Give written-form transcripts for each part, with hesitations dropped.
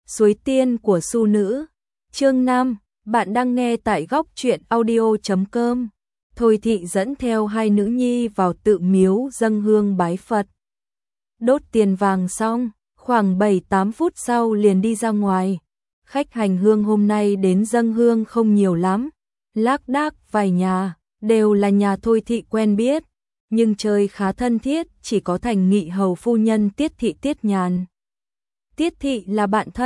Suối tiên của Su nữ. Chương 5, bạn đang nghe tại góc truyện audio.com. Thôi Thị dẫn theo hai nữ nhi vào tự miếu dâng hương bái Phật. Đốt tiền vàng xong, khoảng 7-8 phút sau liền đi ra ngoài. Khách hành hương hôm nay đến dâng hương không nhiều lắm, lác đác vài nhà, đều là nhà Thôi Thị quen biết, nhưng chơi khá thân thiết, chỉ có Thành Nghị hầu phu nhân Tiết Thị Tiết Nhàn. Tiết Thị là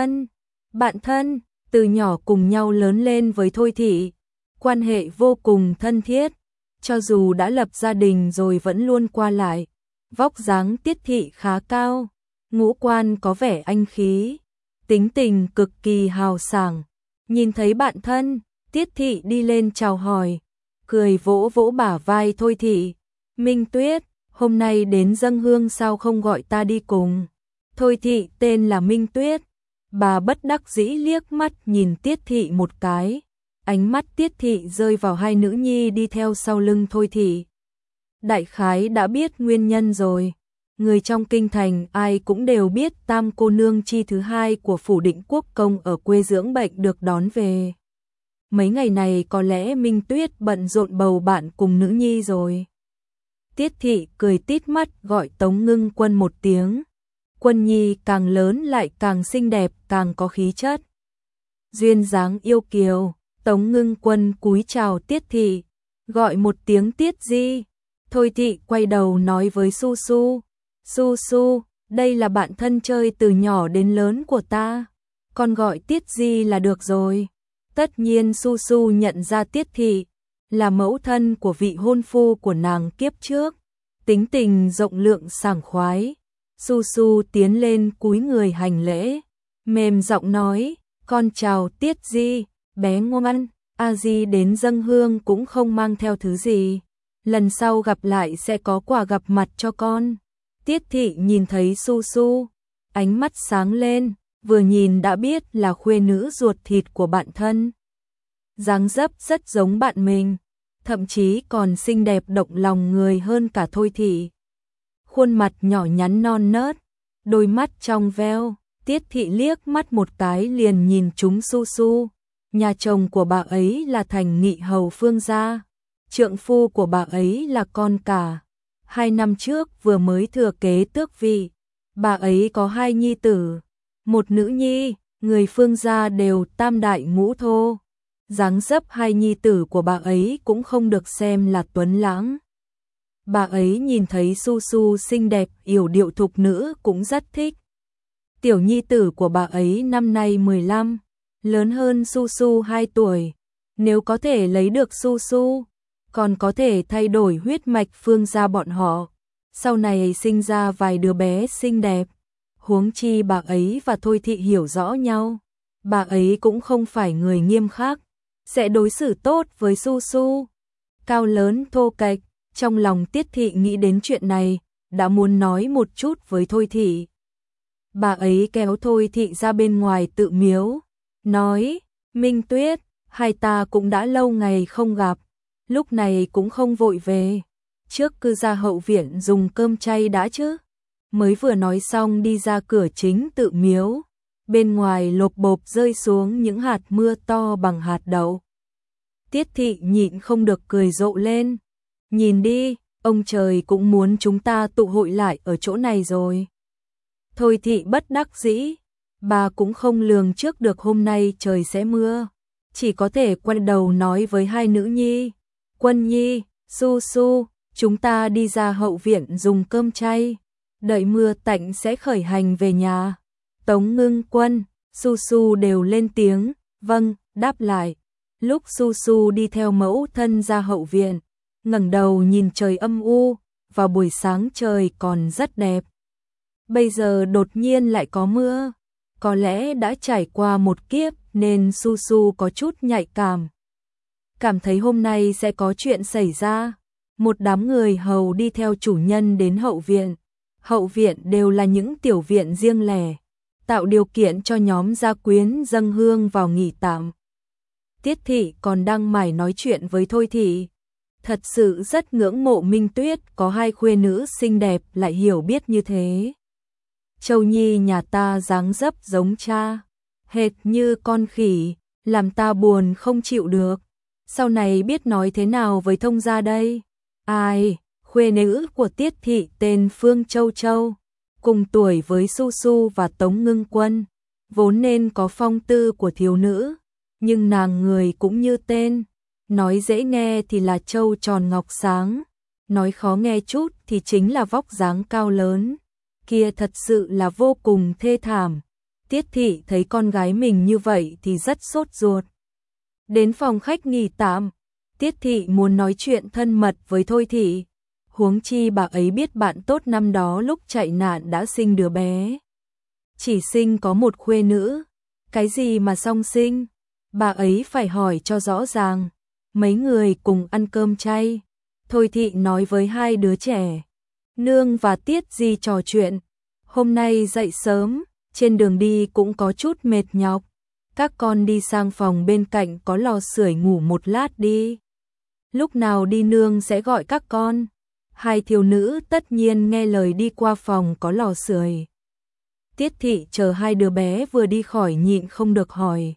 bạn thân, từ nhỏ cùng nhau lớn lên với Thôi Thị, quan hệ vô cùng thân thiết, cho dù đã lập gia đình rồi vẫn luôn qua lại. Vóc dáng Tiết Thị khá cao, ngũ quan có vẻ anh khí, tính tình cực kỳ hào sảng. Nhìn thấy bạn thân, Tiết Thị đi lên chào hỏi, cười vỗ vỗ bả vai Thôi Thị. Minh Tuyết, hôm nay đến dâng hương sao không gọi ta đi cùng? Thôi Thị tên là Minh Tuyết. Bà bất đắc dĩ liếc mắt nhìn Tiết Thị một cái. Ánh mắt Tiết Thị rơi vào hai nữ nhi đi theo sau lưng Thôi Thị. Đại khái đã biết nguyên nhân rồi. Người trong kinh thành ai cũng đều biết tam cô nương chi thứ hai của phủ Định Quốc công ở quê dưỡng bệnh được đón về. Mấy ngày này có lẽ Minh Tuyết bận rộn bầu bạn cùng nữ nhi rồi. Tiết Thị cười tít mắt gọi Tống Ngưng Quân một tiếng. Quân nhi càng lớn lại càng xinh đẹp, càng có khí chất. Duyên dáng yêu kiều, Tống Ngưng Quân cúi chào Tiết Thị, gọi một tiếng Tiết Di. Thôi Thị quay đầu nói với Su Su, Su Su, đây là bạn thân chơi từ nhỏ đến lớn của ta, con gọi Tiết Di là được rồi. Tất nhiên Su Su nhận ra Tiết Thị là mẫu thân của vị hôn phu của nàng kiếp trước, tính tình rộng lượng sảng khoái. Su Su tiến lên cúi người hành lễ, mềm giọng nói, con chào Tiết Di, bé ngoan, A Di đến dâng hương cũng không mang theo thứ gì, lần sau gặp lại sẽ có quà gặp mặt cho con. Tiết Thị nhìn thấy Su Su, ánh mắt sáng lên, vừa nhìn đã biết là khuê nữ ruột thịt của bạn thân. Dáng dấp rất giống bạn mình, thậm chí còn xinh đẹp động lòng người hơn cả Thôi Thị. Khuôn mặt nhỏ nhắn non nớt, đôi mắt trong veo, Tiết Thị liếc mắt một cái liền nhìn trúng Su Su. Nhà chồng của bà ấy là Thành Nghị hầu Phương gia, trượng phu của bà ấy là con cả. 2 năm trước vừa mới thừa kế tước vị, bà ấy có 2 nhi tử, 1 nữ nhi, người Phương gia đều tam đại ngũ thô. Dáng dấp 2 nhi tử của bà ấy cũng không được xem là tuấn lãng. Bà ấy nhìn thấy Su Su xinh đẹp yểu điệu thục nữ cũng rất thích. Tiểu nhi tử của bà ấy năm nay 15, lớn hơn Su Su 2 tuổi. Nếu có thể lấy được Su Su, còn có thể thay đổi huyết mạch Phương gia bọn họ, sau này sinh ra vài đứa bé xinh đẹp. Huống chi bà ấy và Thôi Thị hiểu rõ nhau, bà ấy cũng không phải người nghiêm khắc, sẽ đối xử tốt với Su Su. Cao lớn thô kệch, trong lòng Tiết Thị nghĩ đến chuyện này, đã muốn nói một chút với Thôi Thị. Bà ấy kéo Thôi Thị ra bên ngoài tự miếu, nói, Minh Tuyết, hai ta cũng đã lâu ngày không gặp, lúc này cũng không vội về, trước cứ ra hậu viện dùng cơm chay đã chứ. Mới vừa nói xong đi ra cửa chính tự miếu, bên ngoài lộp bộp rơi xuống những hạt mưa to bằng hạt đậu. Tiết Thị nhịn không được cười rộ lên, nhìn đi, ông trời cũng muốn chúng ta tụ hội lại ở chỗ này rồi. Thôi Thị bất đắc dĩ, bà cũng không lường trước được hôm nay trời sẽ mưa, chỉ có thể quay đầu nói với hai nữ nhi, Quân nhi, Su Su, chúng ta đi ra hậu viện dùng cơm chay, đợi mưa tạnh sẽ khởi hành về nhà. Tống Ngưng Quân, Su Su đều lên tiếng, vâng, đáp lại. Lúc Su Su đi theo mẫu thân ra hậu viện, ngẩng đầu nhìn trời âm u, vào buổi sáng trời còn rất đẹp. Bây giờ đột nhiên lại có mưa, có lẽ đã trải qua một kiếp nên Su Su có chút nhạy cảm. Cảm thấy hôm nay sẽ có chuyện xảy ra. Một đám người hầu đi theo chủ nhân đến hậu viện. Hậu viện đều là những tiểu viện riêng lẻ, tạo điều kiện cho nhóm gia quyến dâng hương vào nghỉ tạm. Tiết Thị còn đang mải nói chuyện với Thôi Thị. Thật sự rất ngưỡng mộ Minh Tuyết có 2 khuê nữ xinh đẹp lại hiểu biết như thế. Châu Nhi nhà ta dáng dấp giống cha, hệt như con khỉ, làm ta buồn không chịu được. Sau này biết nói thế nào với thông gia đây? Ai, khuê nữ của Tiết thị tên Phương Châu Châu, cùng tuổi với Su Su và Tống Ngưng Quân, vốn nên có phong tư của thiếu nữ, nhưng nàng người cũng như tên, nói dễ nghe thì là châu tròn ngọc sáng, nói khó nghe chút thì chính là vóc dáng cao lớn, kia thật sự là vô cùng thê thảm. Tiết thị thấy con gái mình như vậy thì rất sốt ruột. Đến phòng khách nghỉ tạm, Tiết thị muốn nói chuyện thân mật với Thôi thị, huống chi bà ấy biết bạn tốt năm đó lúc chạy nạn đã sinh đứa bé. Chỉ sinh có một khuê nữ, cái gì mà song sinh, bà ấy phải hỏi cho rõ ràng. Mấy người cùng ăn cơm chay, Thôi thị nói với hai đứa trẻ, Nương và Tiết Di trò chuyện, hôm nay dậy sớm, trên đường đi cũng có chút mệt nhọc, các con đi sang phòng bên cạnh có lò sưởi ngủ một lát đi. Lúc nào đi nương sẽ gọi các con. Hai thiếu nữ tất nhiên nghe lời đi qua phòng có lò sưởi. Tiết thị chờ hai đứa bé vừa đi khỏi nhịn không được hỏi.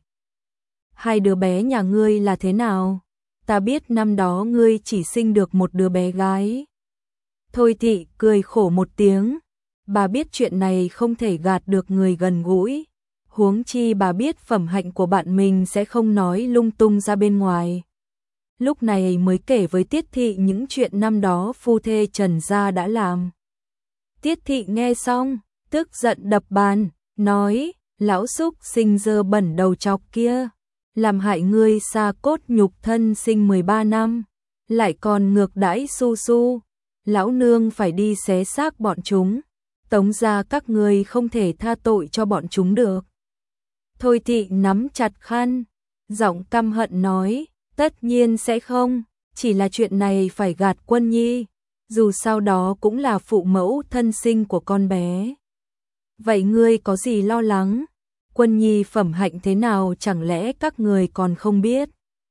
Hai đứa bé nhà ngươi là thế nào? Ta biết năm đó ngươi chỉ sinh được một đứa bé gái. Thôi thị cười khổ một tiếng. Bà biết chuyện này không thể gạt được người gần gũi. Huống chi bà biết phẩm hạnh của bạn mình sẽ không nói lung tung ra bên ngoài. Lúc này mới kể với Tiết thị những chuyện năm đó phu thê Trần gia đã làm. Tiết thị nghe xong, tức giận đập bàn, nói, lão xúc sinh dơ bẩn đầu chọc kia, làm hại ngươi xa cốt nhục thân sinh 13 năm, lại còn ngược đãi Su Su, lão nương phải đi xé xác bọn chúng, Tống gia các ngươi không thể tha tội cho bọn chúng được. Thôi thị nắm chặt khăn, giọng căm hận nói, tất nhiên sẽ không, chỉ là chuyện này phải gạt Quân Nhi, dù sao đó cũng là phụ mẫu thân sinh của con bé. Vậy ngươi có gì lo lắng? Quân Nhi phẩm hạnh thế nào chẳng lẽ các người còn không biết?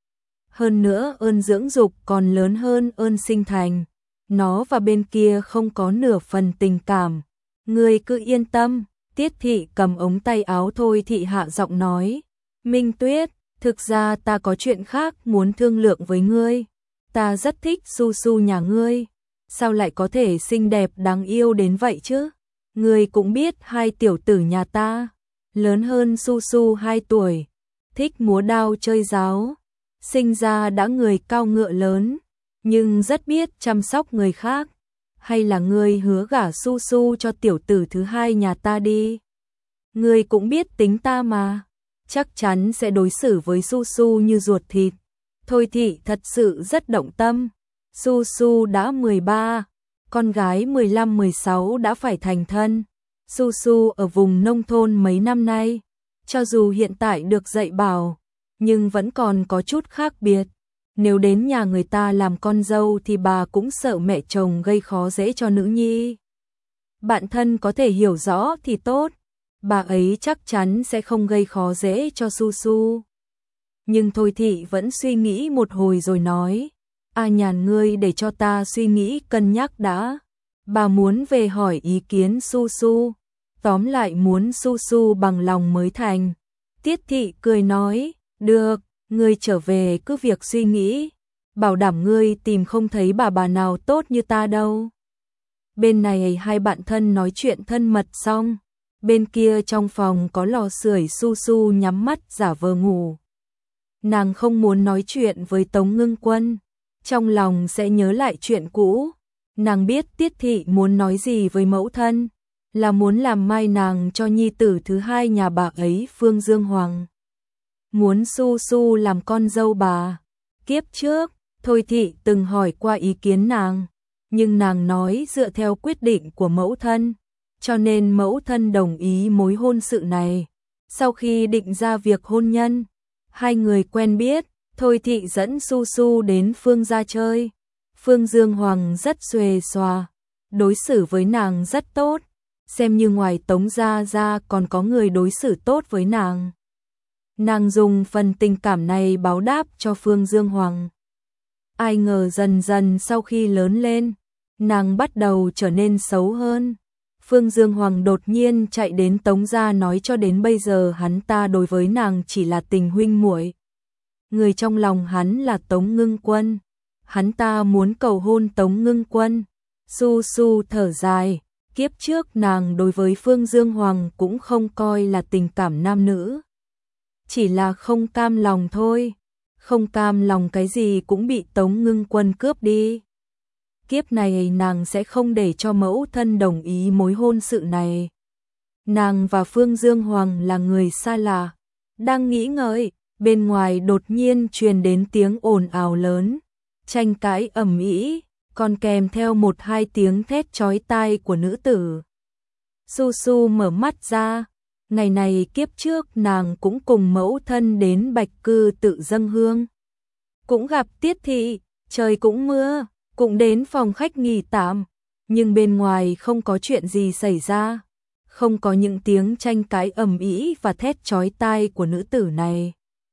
Hơn nữa ơn dưỡng dục còn lớn hơn ơn sinh thành, nó và bên kia không có nửa phần tình cảm. Ngươi cứ yên tâm. Tiết thị cầm ống tay áo Thôi thị hạ giọng nói, Minh Tuyết, thực ra ta có chuyện khác muốn thương lượng với ngươi. Ta rất thích Su Su nhà ngươi, sao lại có thể xinh đẹp đáng yêu đến vậy chứ? Ngươi cũng biết hai tiểu tử nhà ta, lớn hơn Su Su 2 tuổi, thích múa đao chơi giáo, sinh ra đã người cao ngựa lớn, nhưng rất biết chăm sóc người khác. Hay là ngươi hứa gả Su Su cho tiểu tử thứ hai nhà ta đi? Ngươi cũng biết tính ta mà, chắc chắn sẽ đối xử với Su Su như ruột thịt. Thôi thị thật sự rất động tâm. Su Su đã 13, con gái 15-16 đã phải thành thân. Su Su ở vùng nông thôn mấy năm nay, cho dù hiện tại được dạy bảo, nhưng vẫn còn có chút khác biệt. Nếu đến nhà người ta làm con dâu thì bà cũng sợ mẹ chồng gây khó dễ cho nữ nhi. Bạn thân có thể hiểu rõ thì tốt, bà ấy chắc chắn sẽ không gây khó dễ cho Su Su. Nhưng Thôi thị vẫn suy nghĩ một hồi rồi nói, A Nhàn ngươi để cho ta suy nghĩ cân nhắc đã. Bà muốn về hỏi ý kiến Su Su, tóm lại muốn Su Su bằng lòng mới thành. Tiết thị cười nói, được, ngươi trở về cứ việc suy nghĩ, bảo đảm ngươi tìm không thấy bà nào tốt như ta đâu. Bên này hai bạn thân nói chuyện thân mật xong, bên kia trong phòng có lò sưởi. Su Su nhắm mắt giả vờ ngủ. Nàng không muốn nói chuyện với Tống Ngưng Quân, trong lòng sẽ nhớ lại chuyện cũ. Nàng biết Tiết thị muốn nói gì với mẫu thân, là muốn làm mai nàng cho nhi tử thứ hai nhà bà ấy Phương Dương Hoàng. Muốn Su Su làm con dâu bà. Kiếp trước, Thôi thị từng hỏi qua ý kiến nàng, nhưng nàng nói dựa theo quyết định của mẫu thân, cho nên mẫu thân đồng ý mối hôn sự này. Sau khi định ra việc hôn nhân, hai người quen biết, Thôi thị dẫn Su Su đến Phương gia chơi. Phương Dương Hoàng rất xuề xòa, đối xử với nàng rất tốt, xem như ngoài Tống gia ra còn có người đối xử tốt với nàng. Nàng dùng phần tình cảm này báo đáp cho Phương Dương Hoàng. Ai ngờ dần dần sau khi lớn lên, nàng bắt đầu trở nên xấu hơn. Phương Dương Hoàng đột nhiên chạy đến Tống gia nói cho đến bây giờ hắn ta đối với nàng chỉ là tình huynh muội. Người trong lòng hắn là Tống Ngưng Quân. Hắn ta muốn cầu hôn Tống Ngưng Quân. Su Su thở dài, kiếp trước nàng đối với Phương Dương Hoàng cũng không coi là tình cảm nam nữ. Chỉ là không cam lòng thôi. Không cam lòng cái gì cũng bị Tống Ngưng Quân cướp đi. Kiếp này nàng sẽ không để cho mẫu thân đồng ý mối hôn sự này. Nàng và Phương Dương Hoàng là người xa lạ. Đang nghĩ ngợi, bên ngoài đột nhiên truyền đến tiếng ồn ào lớn, tranh cãi ầm ĩ, còn kèm theo một hai tiếng thét chói tai của nữ tử. Su Su mở mắt ra, ngày này kiếp trước nàng cũng cùng mẫu thân đến Bạch Cư tự dâng hương. Cũng gặp Tiết thị, trời cũng mưa, cũng đến phòng khách nghỉ tạm, nhưng bên ngoài không có chuyện gì xảy ra, không có những tiếng tranh cãi ầm ĩ và thét chói tai của nữ tử này.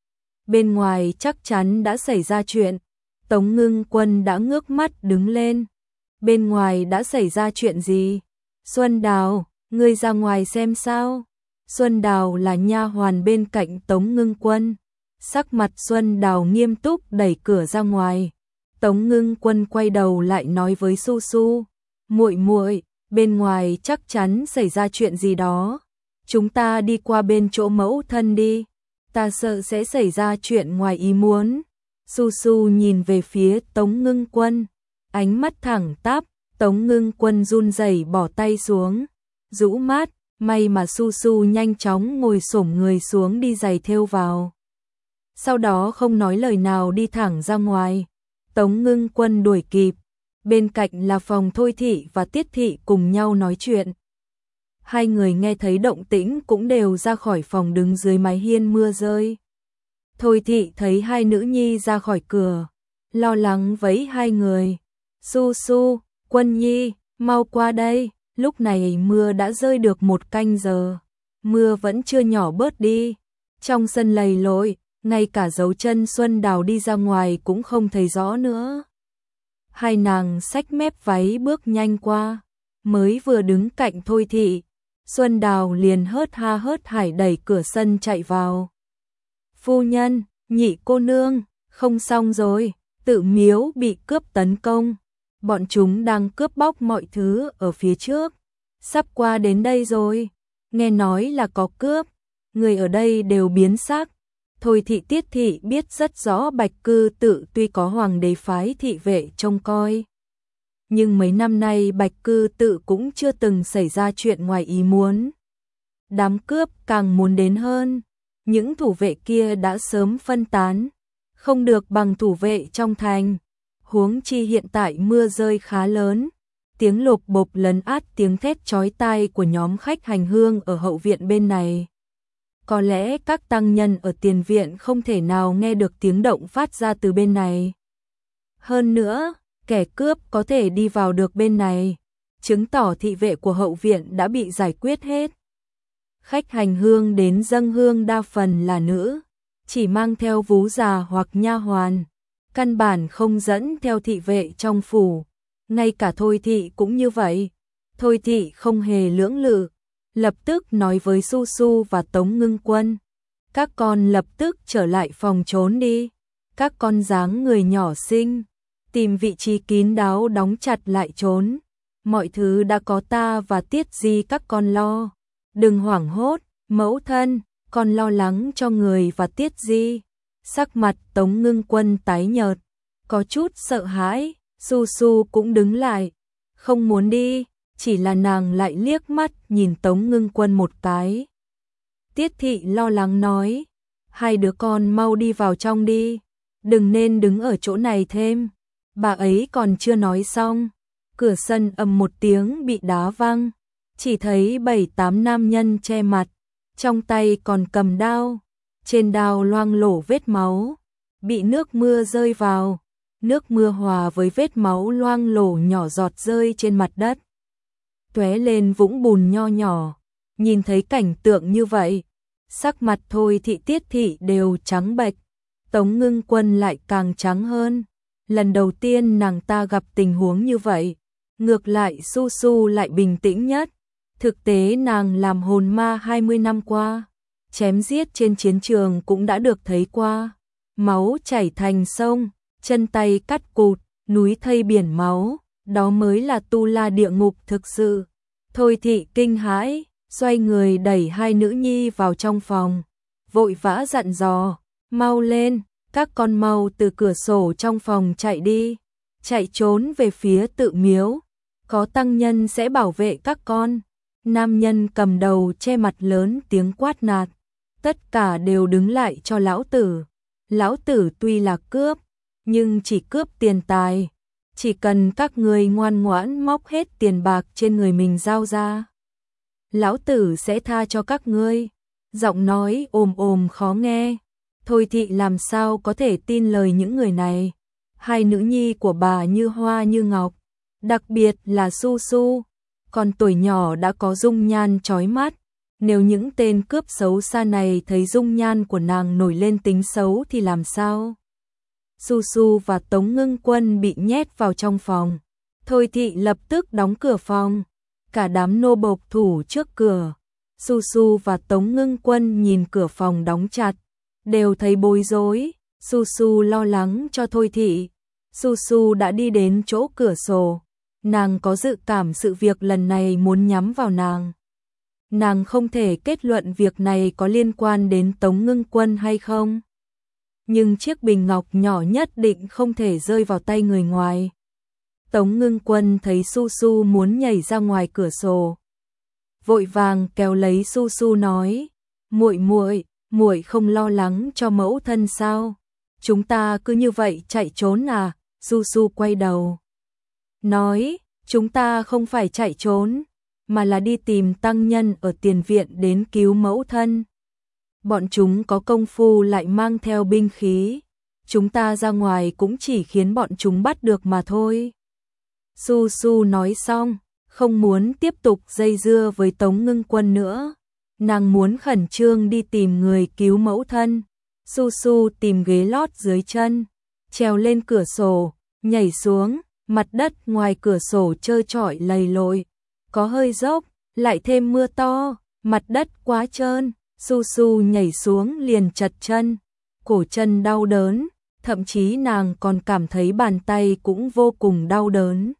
Bên ngoài chắc chắn đã xảy ra chuyện. Tống Ngưng Quân đã ngước mắt đứng lên. Bên ngoài đã xảy ra chuyện gì? Xuân Đào, ngươi ra ngoài xem sao? Xuân Đào là nha hoàn bên cạnh Tống Ngưng Quân. Sắc mặt Xuân Đào nghiêm túc đẩy cửa ra ngoài. Tống Ngưng Quân quay đầu lại nói với Su Su, muội muội, bên ngoài chắc chắn xảy ra chuyện gì đó. Chúng ta đi qua bên chỗ mẫu thân đi. Ta sợ sẽ xảy ra chuyện ngoài ý muốn. Su Su nhìn về phía Tống Ngưng Quân, ánh mắt thẳng tắp. Tống Ngưng Quân run rẩy bỏ tay xuống, rũ mắt, may mà Su Su nhanh chóng ngồi xổm người xuống đi giày thêu vào. Sau đó không nói lời nào đi thẳng ra ngoài. Tống Ngưng Quân đuổi kịp, bên cạnh là phòng Thôi thị và Tiết thị cùng nhau nói chuyện. Hai người nghe thấy động tĩnh cũng đều ra khỏi phòng đứng dưới mái hiên mưa rơi. Thôi thị thấy hai nữ nhi ra khỏi cửa, lo lắng vẫy hai người. Su Su, Quân nhi, mau qua đây. Lúc này mưa đã rơi được một canh giờ, mưa vẫn chưa nhỏ bớt đi. Trong sân lầy lội, ngay cả dấu chân Xuân Đào đi ra ngoài cũng không thấy rõ nữa. Hai nàng xách mép váy bước nhanh qua, mới vừa đứng cạnh Thôi thị, Xuân Đào liền hớt ha hớt hải đẩy cửa sân chạy vào. Phu nhân, nhị cô nương, không xong rồi, Tự Miếu bị cướp tấn công. Bọn chúng đang cướp bóc mọi thứ ở phía trước, sắp qua đến đây rồi. Nghe nói là có cướp, người ở đây đều biến sắc. Thôi thị Tiết thị biết rất rõ Bạch Cư tự tuy có hoàng đế phái thị vệ trông coi, nhưng mấy năm nay Bạch Cư tự cũng chưa từng xảy ra chuyện ngoài ý muốn. Đám cướp càng muốn đến hơn, những thủ vệ kia đã sớm phân tán, không được bằng thủ vệ trong thành. Huống chi hiện tại mưa rơi khá lớn, tiếng lục bộp lấn át tiếng thét chói tai của nhóm khách hành hương ở hậu viện bên này. Có lẽ các tăng nhân ở tiền viện không thể nào nghe được tiếng động phát ra từ bên này. Hơn nữa, kẻ cướp có thể đi vào được bên này, chứng tỏ thị vệ của hậu viện đã bị giải quyết hết. Khách hành hương đến dâng hương đa phần là nữ, chỉ mang theo vú già hoặc nha hoàn, căn bản không dẫn theo thị vệ trong phủ. Ngay cả Thôi thị cũng như vậy. Thôi thị không hề lưỡng lự, lập tức nói với Su Su và Tống Ngưng Quân, các con lập tức trở lại phòng trốn đi. Các con dáng người nhỏ xinh, tìm vị trí kín đáo đóng chặt lại trốn. Mọi thứ đã có ta và Tiết Di các con lo. Đừng hoảng hốt, mẫu thân, con lo lắng cho người và Tiết Di. Sắc mặt Tống Ngưng Quân tái nhợt, có chút sợ hãi. Su Su cũng đứng lại, không muốn đi, chỉ là nàng lại liếc mắt nhìn Tống Ngưng Quân một cái. Tiết thị lo lắng nói, hai đứa con mau đi vào trong đi, đừng nên đứng ở chỗ này thêm. Bà ấy còn chưa nói xong, cửa sân ầm một tiếng bị đá văng, chỉ thấy 7-8 nam nhân che mặt, trong tay còn cầm đao, trên đao loang lổ vết máu, bị nước mưa rơi vào. Nước mưa hòa với vết máu loang lổ nhỏ giọt rơi trên mặt đất, tóe lên vũng bùn nho nhỏ. Nhìn thấy cảnh tượng như vậy, sắc mặt Thôi thị Tiết thị đều trắng bệch, Tống Ngưng Quân lại càng trắng hơn. Lần đầu tiên nàng ta gặp tình huống như vậy, ngược lại Su Su lại bình tĩnh nhất. Thực tế nàng làm hồn ma 20 năm qua, chém giết trên chiến trường cũng đã được thấy qua, máu chảy thành sông, chân tay cắt cụt, núi thây biển máu, đó mới là tu la địa ngục thực sự. Thôi Thị kinh hãi, xoay người đẩy hai nữ nhi vào trong phòng, vội vã dặn dò, mau lên, các con mau từ cửa sổ trong phòng chạy đi, chạy trốn về phía tự miếu, có tăng nhân sẽ bảo vệ các con. Nam nhân cầm đầu che mặt lớn tiếng quát nạt, tất cả đều đứng lại cho lão tử. Lão tử tuy là cướp, nhưng chỉ cướp tiền tài, chỉ cần các người ngoan ngoãn móc hết tiền bạc trên người mình giao ra, lão tử sẽ tha cho các ngươi. Giọng nói ồm ồm khó nghe, Thôi Thị làm sao có thể tin lời những người này. Hai nữ nhi của bà như hoa như ngọc, đặc biệt là Su Su, còn tuổi nhỏ đã có dung nhan chói mắt. Nếu những tên cướp xấu xa này thấy dung nhan của nàng nổi lên tính xấu thì làm sao? Su Su và Tống Ngưng Quân bị nhét vào trong phòng. Thôi Thị lập tức đóng cửa phòng. Cả đám nô bộc thủ trước cửa. Su Su và Tống Ngưng Quân nhìn cửa phòng đóng chặt, đều thấy bối rối. Su Su lo lắng cho Thôi Thị. Su Su đã đi đến chỗ cửa sổ. Nàng có dự cảm sự việc lần này muốn nhắm vào nàng. Nàng không thể kết luận việc này có liên quan đến Tống Ngưng Quân hay không. Nhưng chiếc bình ngọc nhỏ nhất định không thể rơi vào tay người ngoài. Tống Ngưng Quân thấy Su Su muốn nhảy ra ngoài cửa sổ, vội vàng kéo lấy Su Su nói: "Muội muội, muội không lo lắng cho mẫu thân sao? Chúng ta cứ như vậy chạy trốn à?" Su Su quay đầu nói: "Chúng ta không phải chạy trốn, mà là đi tìm tăng nhân ở tiền viện đến cứu mẫu thân. Bọn chúng có công phu lại mang theo binh khí, chúng ta ra ngoài cũng chỉ khiến bọn chúng bắt được mà thôi." Su Su nói xong, không muốn tiếp tục dây dưa với Tống Ngưng Quân nữa. Nàng muốn khẩn trương đi tìm người cứu mẫu thân. Su Su tìm ghế lót dưới chân, trèo lên cửa sổ, nhảy xuống. Mặt đất ngoài cửa sổ trơ trọi lầy lội, có hơi dốc, lại thêm mưa to, mặt đất quá trơn. Su Su nhảy xuống liền trật chân, cổ chân đau đớn, thậm chí nàng còn cảm thấy bàn tay cũng vô cùng đau đớn.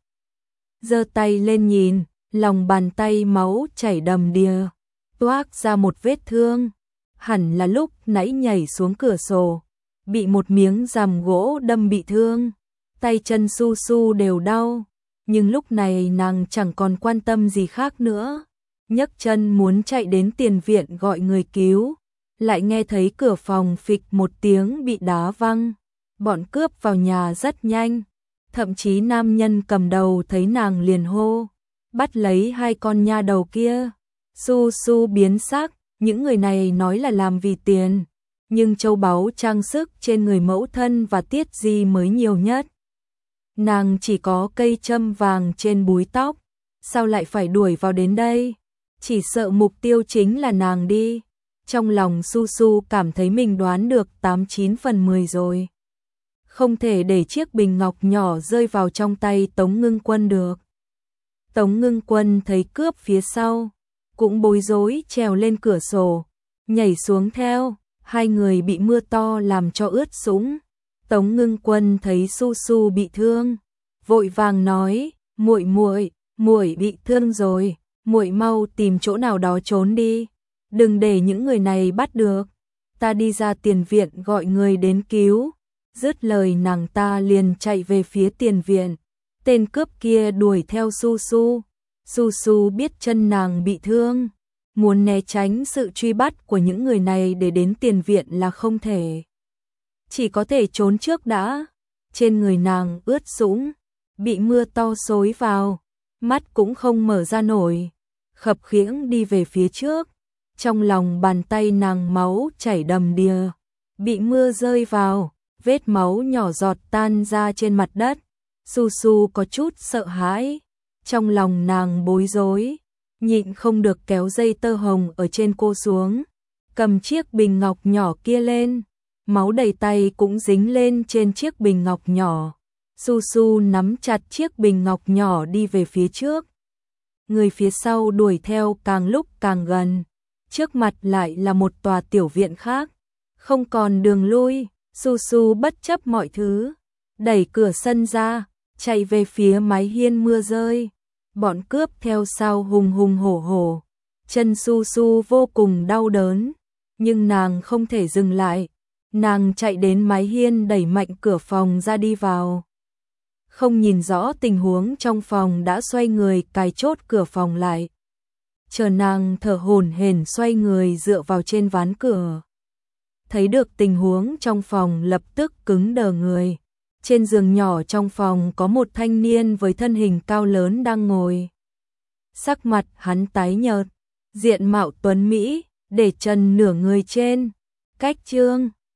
Giơ tay lên nhìn, lòng bàn tay máu chảy đầm đìa, toác ra một vết thương, hẳn là lúc nãy nhảy xuống cửa sổ, bị một miếng rằm gỗ đâm bị thương. Tay chân Su Su đều đau, nhưng lúc này nàng chẳng còn quan tâm gì khác nữa. Nhấc chân muốn chạy đến tiền viện gọi người cứu, lại nghe thấy cửa phòng phịch một tiếng bị đá văng. Bọn cướp vào nhà rất nhanh, thậm chí nam nhân cầm đầu thấy nàng liền hô: "Bắt lấy hai con nha đầu kia." Su Su biến sắc, những người này nói là làm vì tiền, nhưng châu báu trang sức trên người mẫu thân và Tiết Di mới nhiều nhất. Nàng chỉ có cây châm vàng trên búi tóc, sao lại phải đuổi vào đến đây? Chỉ sợ mục tiêu chính là nàng đi. Trong lòng Su Su cảm thấy mình đoán được 89 phần 10 rồi. Không thể để chiếc bình ngọc nhỏ rơi vào trong tay Tống Ngưng Quân được. Tống Ngưng Quân thấy cướp phía sau, cũng bối rối trèo lên cửa sổ, nhảy xuống theo. Hai người bị mưa to làm cho ướt sũng. Tống Ngưng Quân thấy Su Su bị thương, vội vàng nói: "Muội muội, muội bị thương rồi, muội mau tìm chỗ nào đó trốn đi, đừng để những người này bắt được. Ta đi ra tiền viện gọi người đến cứu." Dứt lời nàng ta liền chạy về phía tiền viện. Tên cướp kia đuổi theo Su Su. Su Su biết chân nàng bị thương, muốn né tránh sự truy bắt của những người này để đến tiền viện là không thể. Chỉ có thể trốn trước đã. Trên người nàng ướt sũng, bị mưa to xối vào, mắt cũng không mở ra nổi, khập khiễng đi về phía trước. Trong lòng bàn tay nàng máu chảy đầm đìa, bị mưa rơi vào, vết máu nhỏ giọt tan ra trên mặt đất. Su Su có chút sợ hãi, trong lòng nàng bối rối, nhịn không được kéo dây tơ hồng ở trên cô xuống, cầm chiếc bình ngọc nhỏ kia lên. Máu đầy tay cũng dính lên trên chiếc bình ngọc nhỏ. Su Su nắm chặt chiếc bình ngọc nhỏ đi về phía trước. người phía sau đuổi theo càng lúc càng gần. Trước mặt lại là một tòa tiểu viện khác, không còn đường lui. Su Su bất chấp mọi thứ, đẩy cửa sân ra, chạy về phía mái hiên mưa rơi. Bọn cướp theo sau hùng hùng hổ hổ. Chân Su Su vô cùng đau đớn, nhưng nàng không thể dừng lại. Nàng chạy đến mái hiên đẩy mạnh cửa phòng ra đi vào. Không nhìn rõ tình huống trong phòng đã xoay người cài chốt cửa phòng lại. Chờ nàng thở hổn hển xoay người dựa vào trên ván cửa. Thấy được tình huống trong phòng lập tức cứng đờ người. Trên giường nhỏ trong phòng có một thanh niên với thân hình cao lớn đang ngồi. Sắc mặt hắn tái nhợt, diện mạo tuấn mỹ, để trần nửa người trên. Cách chương